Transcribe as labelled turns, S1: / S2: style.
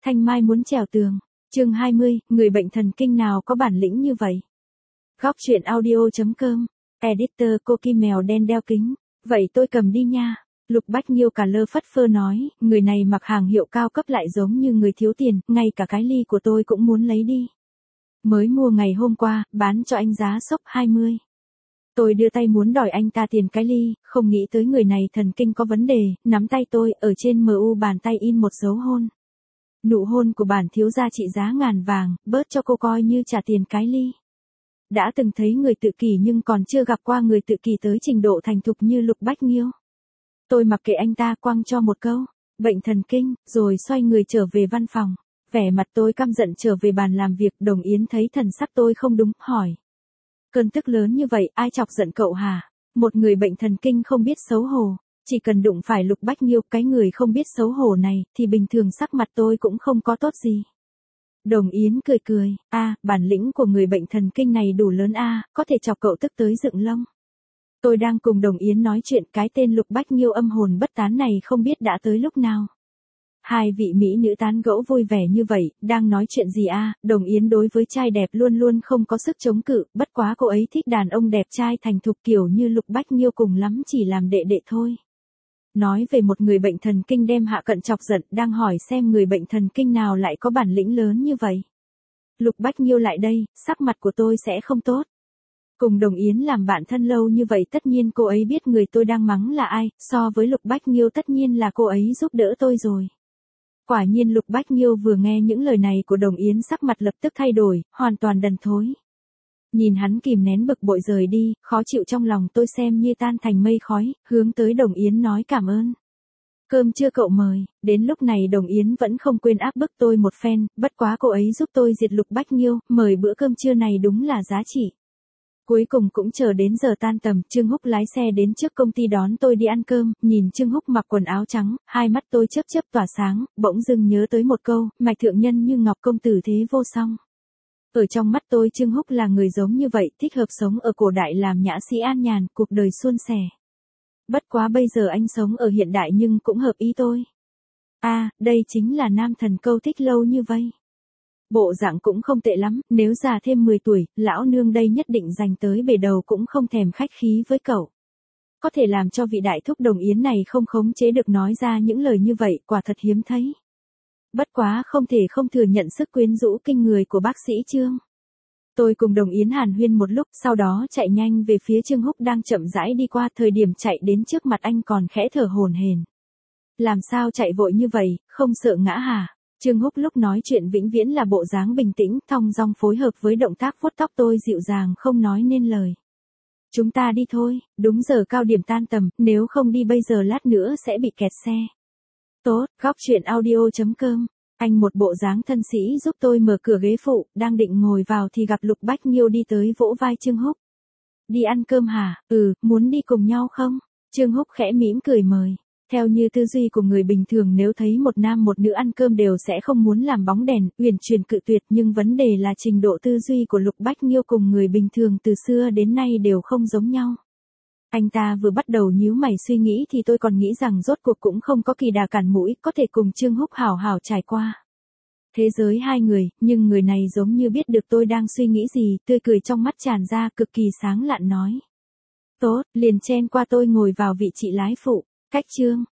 S1: Thanh Mai muốn trèo tường. Chương 20, người bệnh thần kinh nào có bản lĩnh như vậy? Góc truyện audio.com. Editor cô Kim mèo đen đeo kính. Vậy tôi cầm đi nha. Lục Bách Nhiêu cả lơ phất phơ nói, người này mặc hàng hiệu cao cấp lại giống như người thiếu tiền, ngay cả cái ly của tôi cũng muốn lấy đi. Mới mua ngày hôm qua, bán cho anh giá sốc 20. Tôi đưa tay muốn đòi anh ta tiền cái ly, không nghĩ tới người này thần kinh có vấn đề, nắm tay tôi, ở trên MU bàn tay in một dấu hôn. Nụ hôn của bản thiếu gia trị giá ngàn vàng, bớt cho cô coi như trả tiền cái ly. Đã từng thấy người tự kỷ nhưng còn chưa gặp qua người tự kỷ tới trình độ thành thục như Lục Bách Nhiêu. Tôi mặc kệ anh ta, quăng cho một câu, bệnh thần kinh, rồi xoay người trở về văn phòng. Vẻ mặt tôi căm giận trở về bàn làm việc. Đồng Yến thấy thần sắc tôi không đúng, hỏi. Cơn tức lớn như vậy, ai chọc giận cậu hả? Một người bệnh thần kinh không biết xấu hổ. Chỉ cần đụng phải Lục Bách Nhiêu, cái người không biết xấu hổ này, thì bình thường sắc mặt tôi cũng không có tốt gì. Đồng Yến cười cười, bản lĩnh của người bệnh thần kinh này đủ lớn có thể chọc cậu tức tới dựng lông. Tôi đang cùng Đồng Yến nói chuyện, cái tên Lục Bách Nhiêu âm hồn bất tán này không biết đã tới lúc nào. Hai vị mỹ nữ tán gẫu vui vẻ như vậy, đang nói chuyện gì Đồng Yến đối với trai đẹp luôn luôn không có sức chống cự, bất quá cô ấy thích đàn ông đẹp trai thành thục kiểu như Lục Bách Nhiêu, cùng lắm chỉ làm đệ đệ thôi. Nói về một người bệnh thần kinh đem Hạ Cận chọc giận, đang hỏi xem người bệnh thần kinh nào lại có bản lĩnh lớn như vậy. Lục Bách Nhiêu lại đây, sắc mặt của tôi sẽ không tốt. Cùng Đồng Yến làm bạn thân lâu như vậy tất nhiên cô ấy biết người tôi đang mắng là ai, so với Lục Bách Nhiêu tất nhiên là cô ấy giúp đỡ tôi rồi. Quả nhiên Lục Bách Nhiêu vừa nghe những lời này của Đồng Yến sắc mặt lập tức thay đổi, hoàn toàn đần thối. Nhìn hắn kìm nén bực bội rời đi, khó chịu trong lòng tôi xem như tan thành mây khói, hướng tới Đồng Yến nói cảm ơn. Cơm trưa cậu mời. Đến lúc này Đồng Yến vẫn không quên áp bức tôi một phen, bất quá cô ấy giúp tôi diệt Lục Bách Nhiêu, mời bữa cơm trưa này đúng là giá trị. Cuối cùng cũng chờ đến giờ tan tầm, Trương Húc lái xe đến trước công ty đón tôi đi ăn cơm, nhìn Trương Húc mặc quần áo trắng, hai mắt tôi chớp chớp tỏa sáng, bỗng dưng nhớ tới một câu, mạch thượng nhân như ngọc, công tử thế vô song. Ở trong mắt tôi Trương Húc là người giống như vậy, thích hợp sống ở cổ đại làm nhã sĩ an nhàn, cuộc đời suôn sẻ. Bất quá bây giờ anh sống ở hiện đại nhưng cũng hợp ý tôi. Đây chính là nam thần câu thích lâu như vậy. Bộ dạng cũng không tệ lắm, nếu già thêm 10 tuổi, lão nương đây nhất định dành tới bể đầu cũng không thèm khách khí với cậu. Có thể làm cho vị đại thúc Đồng Yến này không khống chế được nói ra những lời như vậy, quả thật hiếm thấy. Bất quá không thể không thừa nhận sức quyến rũ kinh người của bác sĩ Trương. Tôi cùng Đồng Yến hàn huyên một lúc, sau đó chạy nhanh về phía Trương Húc đang chậm rãi đi qua, thời điểm chạy đến trước mặt anh còn khẽ thở hổn hển. Làm sao chạy vội như vậy, không sợ ngã hả? Trương Húc lúc nói chuyện vĩnh viễn là bộ dáng bình tĩnh, thong dong phối hợp với động tác vuốt tóc tôi dịu dàng không nói nên lời. Chúng ta đi thôi, đúng giờ cao điểm tan tầm, nếu không đi bây giờ lát nữa sẽ bị kẹt xe. Tốt, góc truyện audio.com. Anh một bộ dáng thân sĩ giúp tôi mở cửa ghế phụ, đang định ngồi vào thì gặp Lục Bách Nhiêu đi tới vỗ vai Trương Húc. Đi ăn cơm hả? Muốn đi cùng nhau không? Trương Húc khẽ mỉm cười mời. Theo như tư duy của người bình thường, nếu thấy một nam một nữ ăn cơm đều sẽ không muốn làm bóng đèn, uyển chuyển cự tuyệt, nhưng vấn đề là trình độ tư duy của Lục Bách Nhiêu cùng người bình thường từ xưa đến nay đều không giống nhau. Anh ta vừa bắt đầu nhíu mày suy nghĩ thì tôi còn nghĩ rằng rốt cuộc cũng không có kỳ đà cản mũi, có thể cùng Trương Húc hảo hảo trải qua thế giới hai người, nhưng người này giống như biết được tôi đang suy nghĩ gì, tươi cười trong mắt tràn ra, cực kỳ sáng lạn nói. Tốt, liền chen qua tôi ngồi vào vị trí lái phụ. Cách Trương